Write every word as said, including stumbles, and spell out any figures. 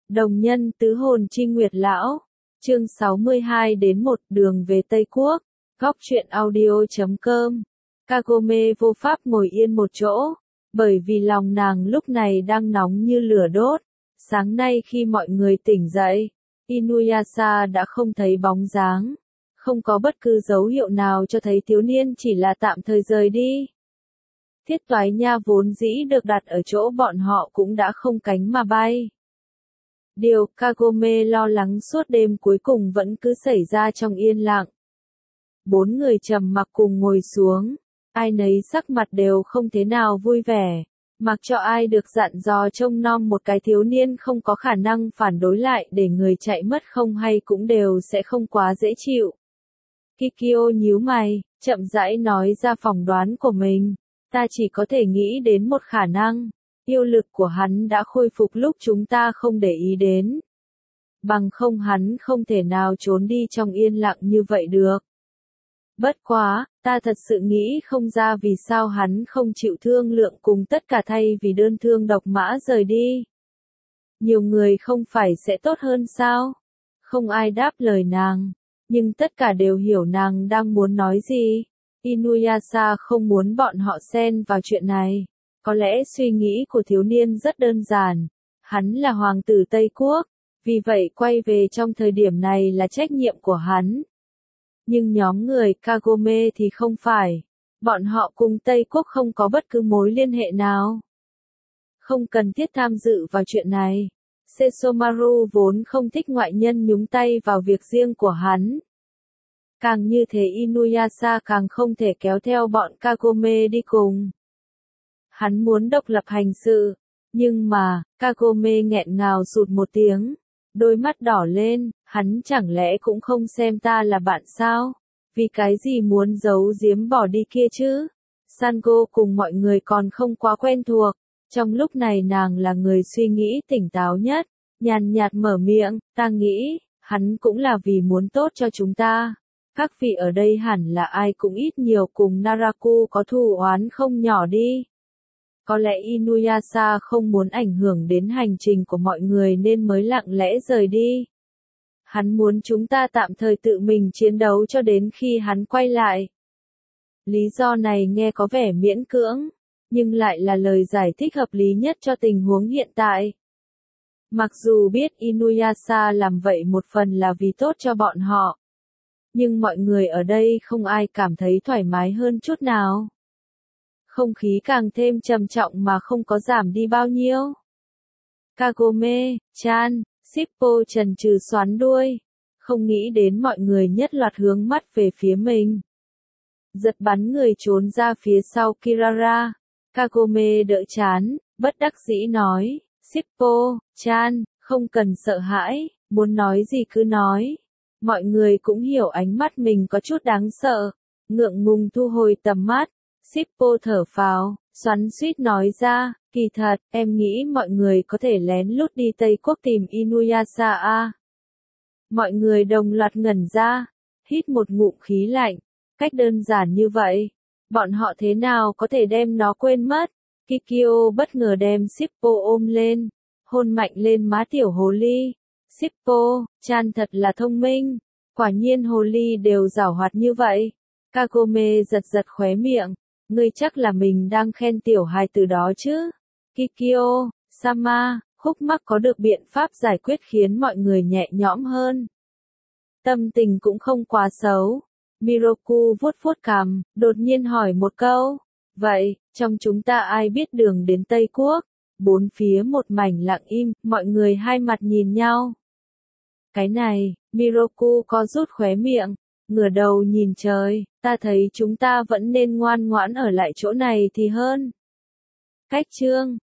Đồng nhân tứ hồn chi nguyệt lão. Chương sáu mươi hai đến một đường về Tây Quốc. Góc truyện audio chấm com. Kagome vô pháp ngồi yên một chỗ, bởi vì lòng nàng lúc này đang nóng như lửa đốt. Sáng nay khi mọi người tỉnh dậy, Inuyasha đã không thấy bóng dáng. Không có bất cứ dấu hiệu nào cho thấy thiếu niên chỉ là tạm thời rời đi. Thiết toái nha vốn dĩ được đặt ở chỗ bọn họ cũng đã không cánh mà bay. Điều Kagome lo lắng suốt đêm cuối cùng vẫn cứ xảy ra trong yên lặng. Bốn người trầm mặc cùng ngồi xuống, ai nấy sắc mặt đều không thế nào vui vẻ, mặc cho ai được dặn dò trông nom một cái thiếu niên không có khả năng phản đối lại để người chạy mất không hay cũng đều sẽ không quá dễ chịu. Kikyo nhíu mày, chậm rãi nói ra phỏng đoán của mình, ta chỉ có thể nghĩ đến một khả năng. Yêu lực của hắn đã khôi phục lúc chúng ta không để ý đến. Bằng không hắn không thể nào trốn đi trong yên lặng như vậy được. Bất quá, ta thật sự nghĩ không ra vì sao hắn không chịu thương lượng cùng tất cả thay vì đơn thương độc mã rời đi. Nhiều người không phải sẽ tốt hơn sao? Không ai đáp lời nàng, nhưng tất cả đều hiểu nàng đang muốn nói gì. Inuyasha không muốn bọn họ xen vào chuyện này. Có lẽ suy nghĩ của thiếu niên rất đơn giản, hắn là hoàng tử Tây Quốc, vì vậy quay về trong thời điểm này là trách nhiệm của hắn. Nhưng nhóm người Kagome thì không phải, bọn họ cùng Tây Quốc không có bất cứ mối liên hệ nào. Không cần thiết tham dự vào chuyện này, Sesomaru vốn không thích ngoại nhân nhúng tay vào việc riêng của hắn. Càng như thế Inuyasha càng không thể kéo theo bọn Kagome đi cùng. Hắn muốn độc lập hành sự, nhưng mà, Kagome nghẹn ngào sụt một tiếng, đôi mắt đỏ lên, hắn chẳng lẽ cũng không xem ta là bạn sao? Vì cái gì muốn giấu giếm bỏ đi kia chứ? Sango cùng mọi người còn không quá quen thuộc, trong lúc này nàng là người suy nghĩ tỉnh táo nhất, nhàn nhạt mở miệng, ta nghĩ, hắn cũng là vì muốn tốt cho chúng ta. Các vị ở đây hẳn là ai cũng ít nhiều cùng Naraku có thù oán không nhỏ đi. Có lẽ Inuyasha không muốn ảnh hưởng đến hành trình của mọi người nên mới lặng lẽ rời đi. Hắn muốn chúng ta tạm thời tự mình chiến đấu cho đến khi hắn quay lại. Lý do này nghe có vẻ miễn cưỡng, nhưng lại là lời giải thích hợp lý nhất cho tình huống hiện tại. Mặc dù biết Inuyasha làm vậy một phần là vì tốt cho bọn họ, nhưng mọi người ở đây không ai cảm thấy thoải mái hơn chút nào. Không khí càng thêm trầm trọng mà không có giảm đi bao nhiêu. Kagome, chan, Shippo trần trừ xoắn đuôi, không nghĩ đến mọi người nhất loạt hướng mắt về phía mình. Giật bắn người trốn ra phía sau Kirara. Kagome đỡ chán, bất đắc dĩ nói, Shippo, chan, không cần sợ hãi, muốn nói gì cứ nói. Mọi người cũng hiểu ánh mắt mình có chút đáng sợ, ngượng ngùng thu hồi tầm mắt. Shippo thở phào, xoắn xuýt nói ra, kỳ thật, em nghĩ mọi người có thể lén lút đi Tây Quốc tìm Inuyasha a. Mọi người đồng loạt ngẩn ra, hít một ngụm khí lạnh, cách đơn giản như vậy, bọn họ thế nào có thể đem nó quên mất. Kikyo bất ngờ đem Shippo ôm lên, hôn mạnh lên má tiểu hồ ly. Shippo, chan thật là thông minh, quả nhiên hồ ly đều giảo hoạt như vậy. Kagome giật giật khóe miệng. Ngươi chắc là mình đang khen tiểu hài từ đó chứ? Kikyo, Sama, khúc mắc có được biện pháp giải quyết khiến mọi người nhẹ nhõm hơn. Tâm tình cũng không quá xấu. Miroku vuốt vuốt cằm, đột nhiên hỏi một câu. Vậy, trong chúng ta ai biết đường đến Tây Quốc? Bốn phía một mảnh lặng im, mọi người hai mặt nhìn nhau. Cái này, Miroku có rút khóe miệng. Ngửa đầu nhìn trời, ta thấy chúng ta vẫn nên ngoan ngoãn ở lại chỗ này thì hơn. Cách chương